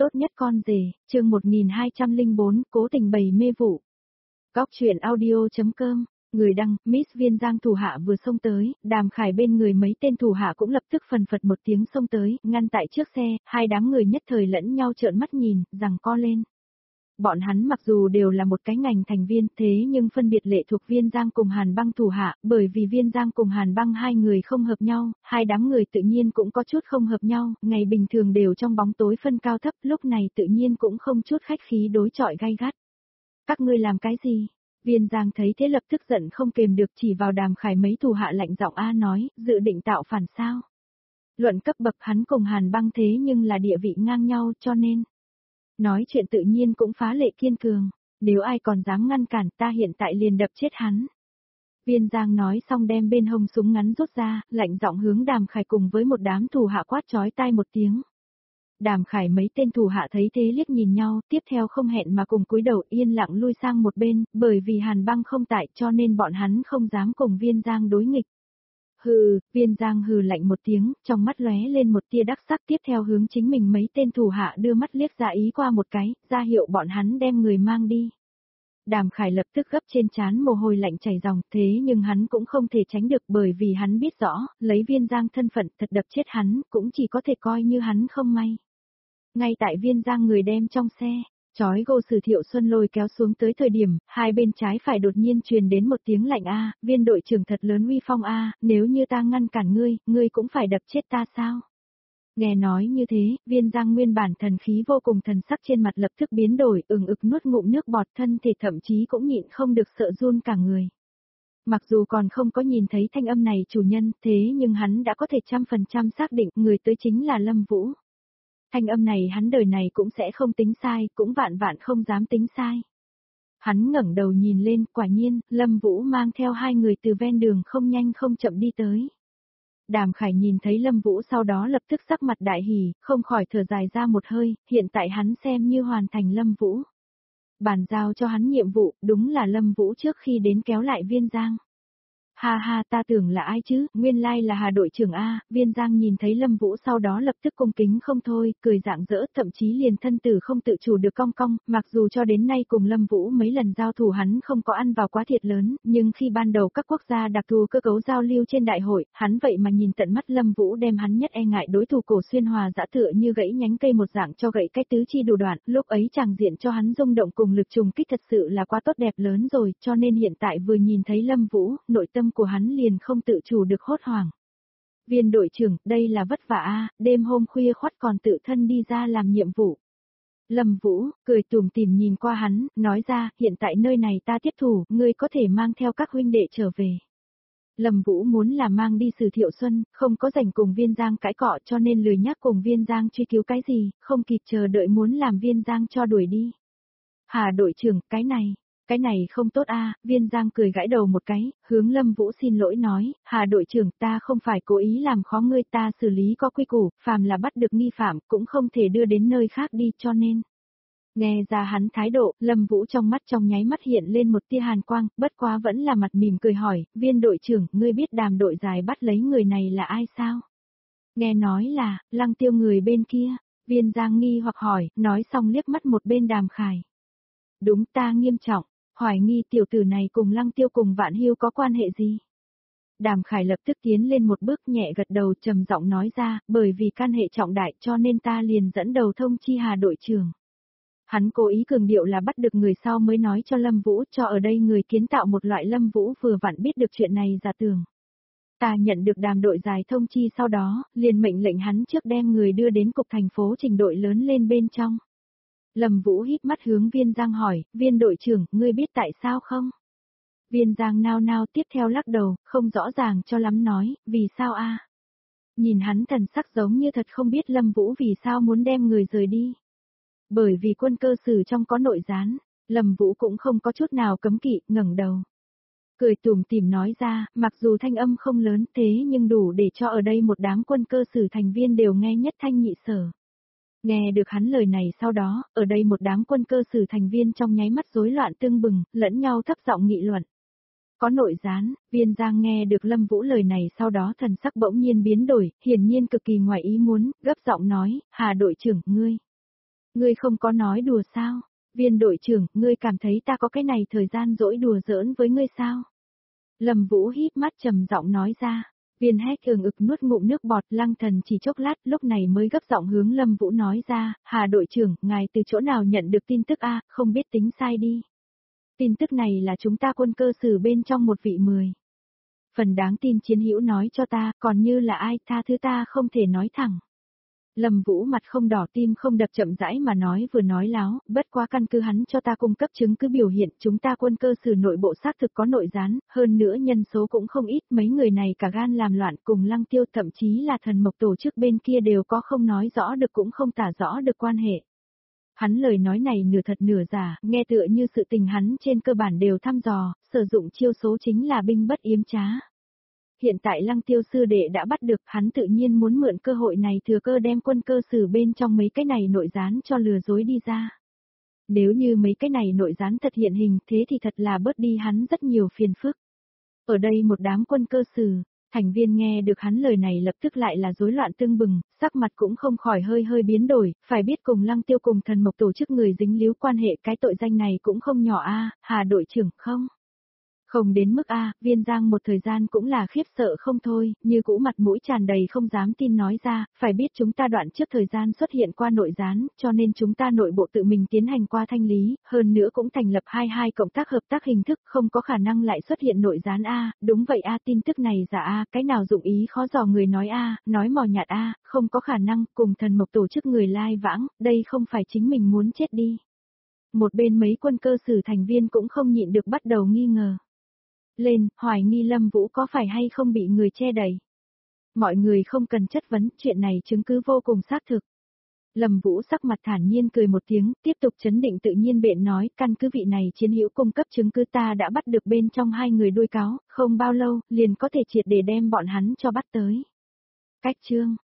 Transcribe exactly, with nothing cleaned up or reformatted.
Tốt nhất con rể, chương một nghìn hai trăm lẻ bốn, cố tình bày mê vụ. Góc truyện audio.com, người đăng, Miss Viên Giang thủ hạ vừa xông tới, Đàm Khải bên người mấy tên thủ hạ cũng lập tức phần phật một tiếng xông tới, ngăn tại trước xe, hai đám người nhất thời lẫn nhau trợn mắt nhìn, rằng co lên. Bọn hắn mặc dù đều là một cái ngành thành viên thế nhưng phân biệt lệ thuộc Viên Giang cùng Hàn Băng thủ hạ, bởi vì Viên Giang cùng Hàn Băng hai người không hợp nhau, hai đám người tự nhiên cũng có chút không hợp nhau, ngày bình thường đều trong bóng tối phân cao thấp, lúc này tự nhiên cũng không chút khách khí đối chọi gay gắt. Các ngươi làm cái gì? Viên Giang thấy thế lập tức giận không kềm được, chỉ vào Đàm Khải mấy thủ hạ lạnh giọng a nói, dự định tạo phản sao? Luận cấp bậc hắn cùng Hàn Băng thế nhưng là địa vị ngang nhau, cho nên nói chuyện tự nhiên cũng phá lệ kiên cường, nếu ai còn dám ngăn cản ta hiện tại liền đập chết hắn. Viên Giang nói xong đem bên hông súng ngắn rút ra, lạnh giọng hướng Đàm Khải cùng với một đám thủ hạ quát chói tai một tiếng. Đàm Khải mấy tên thủ hạ thấy thế liếc nhìn nhau, tiếp theo không hẹn mà cùng cúi đầu yên lặng lui sang một bên, bởi vì Hàn Băng không tại cho nên bọn hắn không dám cùng Viên Giang đối nghịch. Hừ, Viên Giang hừ lạnh một tiếng, trong mắt lóe lên một tia đắc sắc, tiếp theo hướng chính mình mấy tên thủ hạ đưa mắt liếc ra ý qua một cái, ra hiệu bọn hắn đem người mang đi. Đàm Khải lập tức gấp trên trán mồ hôi lạnh chảy ròng, thế nhưng hắn cũng không thể tránh được bởi vì hắn biết rõ, lấy Viên Giang thân phận thật đập chết hắn, cũng chỉ có thể coi như hắn không may. Ngay tại Viên Giang người đem trong xe, chói gô Sử Thiệu Xuân lôi kéo xuống tới thời điểm, hai bên trái phải đột nhiên truyền đến một tiếng lạnh a, Viên đội trưởng thật lớn uy phong a, nếu như ta ngăn cản ngươi, ngươi cũng phải đập chết ta sao? Nghe nói như thế, Viên Giang nguyên bản thần khí vô cùng thần sắc trên mặt lập tức biến đổi, ừng ực nuốt ngụm nước bọt, thân thể thậm chí cũng nhịn không được sợ run cả người. Mặc dù còn không có nhìn thấy thanh âm này chủ nhân, thế nhưng hắn đã có thể trăm phần trăm xác định người tới chính là Lâm Vũ. Thanh âm này hắn đời này cũng sẽ không tính sai, cũng vạn vạn không dám tính sai. Hắn ngẩng đầu nhìn lên, quả nhiên, Lâm Vũ mang theo hai người từ ven đường không nhanh không chậm đi tới. Đàm Khải nhìn thấy Lâm Vũ sau đó lập tức sắc mặt đại hỉ, không khỏi thở dài ra một hơi, hiện tại hắn xem như hoàn thành Lâm Vũ. Bàn giao cho hắn nhiệm vụ, đúng là Lâm Vũ trước khi đến kéo lại Viên Giang. Ha ha, ta tưởng là ai chứ, nguyên lai là Hà đội trưởng A. Viên Giang nhìn thấy Lâm Vũ sau đó lập tức cung kính không thôi, cười rạng rỡ, thậm chí liền thân tử không tự chủ được cong cong, mặc dù cho đến nay cùng Lâm Vũ mấy lần giao thủ hắn không có ăn vào quá thiệt lớn, nhưng khi ban đầu các quốc gia đặc thù cơ cấu giao lưu trên đại hội, hắn vậy mà nhìn tận mắt Lâm Vũ đem hắn nhất e ngại đối thủ Cổ Xuyên Hòa dã tựa như gãy nhánh cây một dạng cho gãy cách tứ chi đủ đoạn, lúc ấy chàng diện cho hắn rung động cùng lực trùng kích thật sự là quá tốt đẹp lớn rồi, cho nên hiện tại vừa nhìn thấy Lâm Vũ, nội tâm của hắn liền không tự chủ được hốt hoảng. Viên đội trưởng, đây là vất vả a, đêm hôm khuya khoắt còn tự thân đi ra làm nhiệm vụ. Lâm Vũ, cười tủm tỉm nhìn qua hắn, nói ra, hiện tại nơi này ta tiếp thủ, ngươi có thể mang theo các huynh đệ trở về. Lâm Vũ muốn là mang đi Sử Thiệu Xuân, không có rảnh cùng Viên Giang cãi cọ cho nên lười nhắc cùng Viên Giang truy cứu cái gì, không kịp chờ đợi muốn làm Viên Giang cho đuổi đi. Hà đội trưởng, cái này, cái này không tốt a. Viên Giang cười gãi đầu một cái, hướng Lâm Vũ xin lỗi nói, Hà đội trưởng ta không phải cố ý làm khó ngươi, ta xử lý có quy củ, phàm là bắt được nghi phạm cũng không thể đưa đến nơi khác đi cho nên. Nghe ra hắn thái độ, Lâm Vũ trong mắt trong nháy mắt hiện lên một tia hàn quang, bất quá vẫn là mặt mỉm cười hỏi, Viên đội trưởng, ngươi biết Đàm đội dài bắt lấy người này là ai sao? Nghe nói là, Lăng Tiêu người bên kia. Viên Giang nghi hoặc hỏi, nói xong liếc mắt một bên Đàm Khải. Đúng, ta nghiêm trọng, hoài nghi tiểu tử này cùng Lăng Tiêu cùng Vạn Hưu có quan hệ gì? Đàm Khải lập tức tiến lên một bước nhẹ gật đầu trầm giọng nói ra, bởi vì can hệ trọng đại cho nên ta liền dẫn đầu thông chi Hà đội trưởng. Hắn cố ý cường điệu là bắt được người sau mới nói cho Lâm Vũ, cho ở đây người kiến tạo một loại Lâm Vũ vừa vặn biết được chuyện này giả tường. Ta nhận được Đàm đội dài thông chi sau đó, liền mệnh lệnh hắn trước đem người đưa đến cục thành phố trình đội lớn lên bên trong. Lâm Vũ híp mắt hướng Viên Giang hỏi, Viên đội trưởng, ngươi biết tại sao không? Viên Giang nao nao tiếp theo lắc đầu, không rõ ràng cho lắm nói, vì sao a? Nhìn hắn thần sắc giống như thật không biết Lâm Vũ vì sao muốn đem người rời đi. Bởi vì quân cơ sử trong có nội gián, Lâm Vũ cũng không có chút nào cấm kỵ, ngẩng đầu. Cười tủm tỉm nói ra, mặc dù thanh âm không lớn thế nhưng đủ để cho ở đây một đám quân cơ sử thành viên đều nghe nhất thanh nhị sở. Nghe được hắn lời này sau đó, ở đây một đám quân cơ sử thành viên trong nháy mắt rối loạn tương bừng, lẫn nhau thấp giọng nghị luận. Có nội gián, Viên Giang nghe được Lâm Vũ lời này sau đó thần sắc bỗng nhiên biến đổi, hiển nhiên cực kỳ ngoài ý muốn, gấp giọng nói, Hà đội trưởng, ngươi. Ngươi không có nói đùa sao? Viên đội trưởng, ngươi cảm thấy ta có cái này thời gian dỗi đùa giỡn với ngươi sao? Lâm Vũ híp mắt trầm giọng nói ra. Viên Hách ừng ực nuốt ngụm nước bọt, Lăng Thần chỉ chốc lát, lúc này mới gấp giọng hướng Lâm Vũ nói ra, Hà đội trưởng, ngài từ chỗ nào nhận được tin tức a, không biết tính sai đi. Tin tức này là chúng ta quân cơ sử bên trong một vị mười. Phần đáng tin chiến hữu nói cho ta, còn như là ai, tha thứ ta không thể nói thẳng. Lâm Vũ mặt không đỏ tim không đập chậm rãi mà nói vừa nói láo, bất quá căn cứ hắn cho ta cung cấp chứng cứ biểu hiện chúng ta quân cơ sử nội bộ xác thực có nội gián, hơn nữa nhân số cũng không ít, mấy người này cả gan làm loạn cùng Lăng Tiêu thậm chí là thần mộc tổ chức bên kia đều có không nói rõ được cũng không tả rõ được quan hệ. Hắn lời nói này nửa thật nửa giả, nghe tựa như sự tình hắn trên cơ bản đều thăm dò, sử dụng chiêu số chính là binh bất yếm trá. Hiện tại Lăng Tiêu sư đệ đã bắt được, hắn tự nhiên muốn mượn cơ hội này thừa cơ đem quân cơ sử bên trong mấy cái này nội gián cho lừa dối đi ra. Nếu như mấy cái này nội gián thật hiện hình thế thì thật là bớt đi hắn rất nhiều phiền phức. Ở đây một đám quân cơ sử, thành viên nghe được hắn lời này lập tức lại là rối loạn tương bừng, sắc mặt cũng không khỏi hơi hơi biến đổi, phải biết cùng Lăng Tiêu cùng thần mộc tổ chức người dính líu quan hệ cái tội danh này cũng không nhỏ a, Hà đội trưởng không? Không đến mức A, Viên Giang một thời gian cũng là khiếp sợ không thôi, như cũ mặt mũi tràn đầy không dám tin nói ra, phải biết chúng ta đoạn trước thời gian xuất hiện qua nội gián, cho nên chúng ta nội bộ tự mình tiến hành qua thanh lý, hơn nữa cũng thành lập hai hai cộng tác hợp tác hình thức, không có khả năng lại xuất hiện nội gián A, đúng vậy A, tin tức này giả A, cái nào dụng ý khó dò người nói A, nói mò nhạt A, không có khả năng, cùng thần mộc tổ chức người lai vãng, đây không phải chính mình muốn chết đi. Một bên mấy quân cơ sử thành viên cũng không nhịn được bắt đầu nghi ngờ. Lên, hoài nghi Lâm Vũ có phải hay không bị người che đậy. Mọi người không cần chất vấn, chuyện này chứng cứ vô cùng xác thực. Lâm Vũ sắc mặt thản nhiên cười một tiếng, tiếp tục chấn định tự nhiên biện nói, căn cứ vị này chiến hữu cung cấp chứng cứ ta đã bắt được bên trong hai người đuôi cáo, không bao lâu, liền có thể triệt để đem bọn hắn cho bắt tới. Cách chương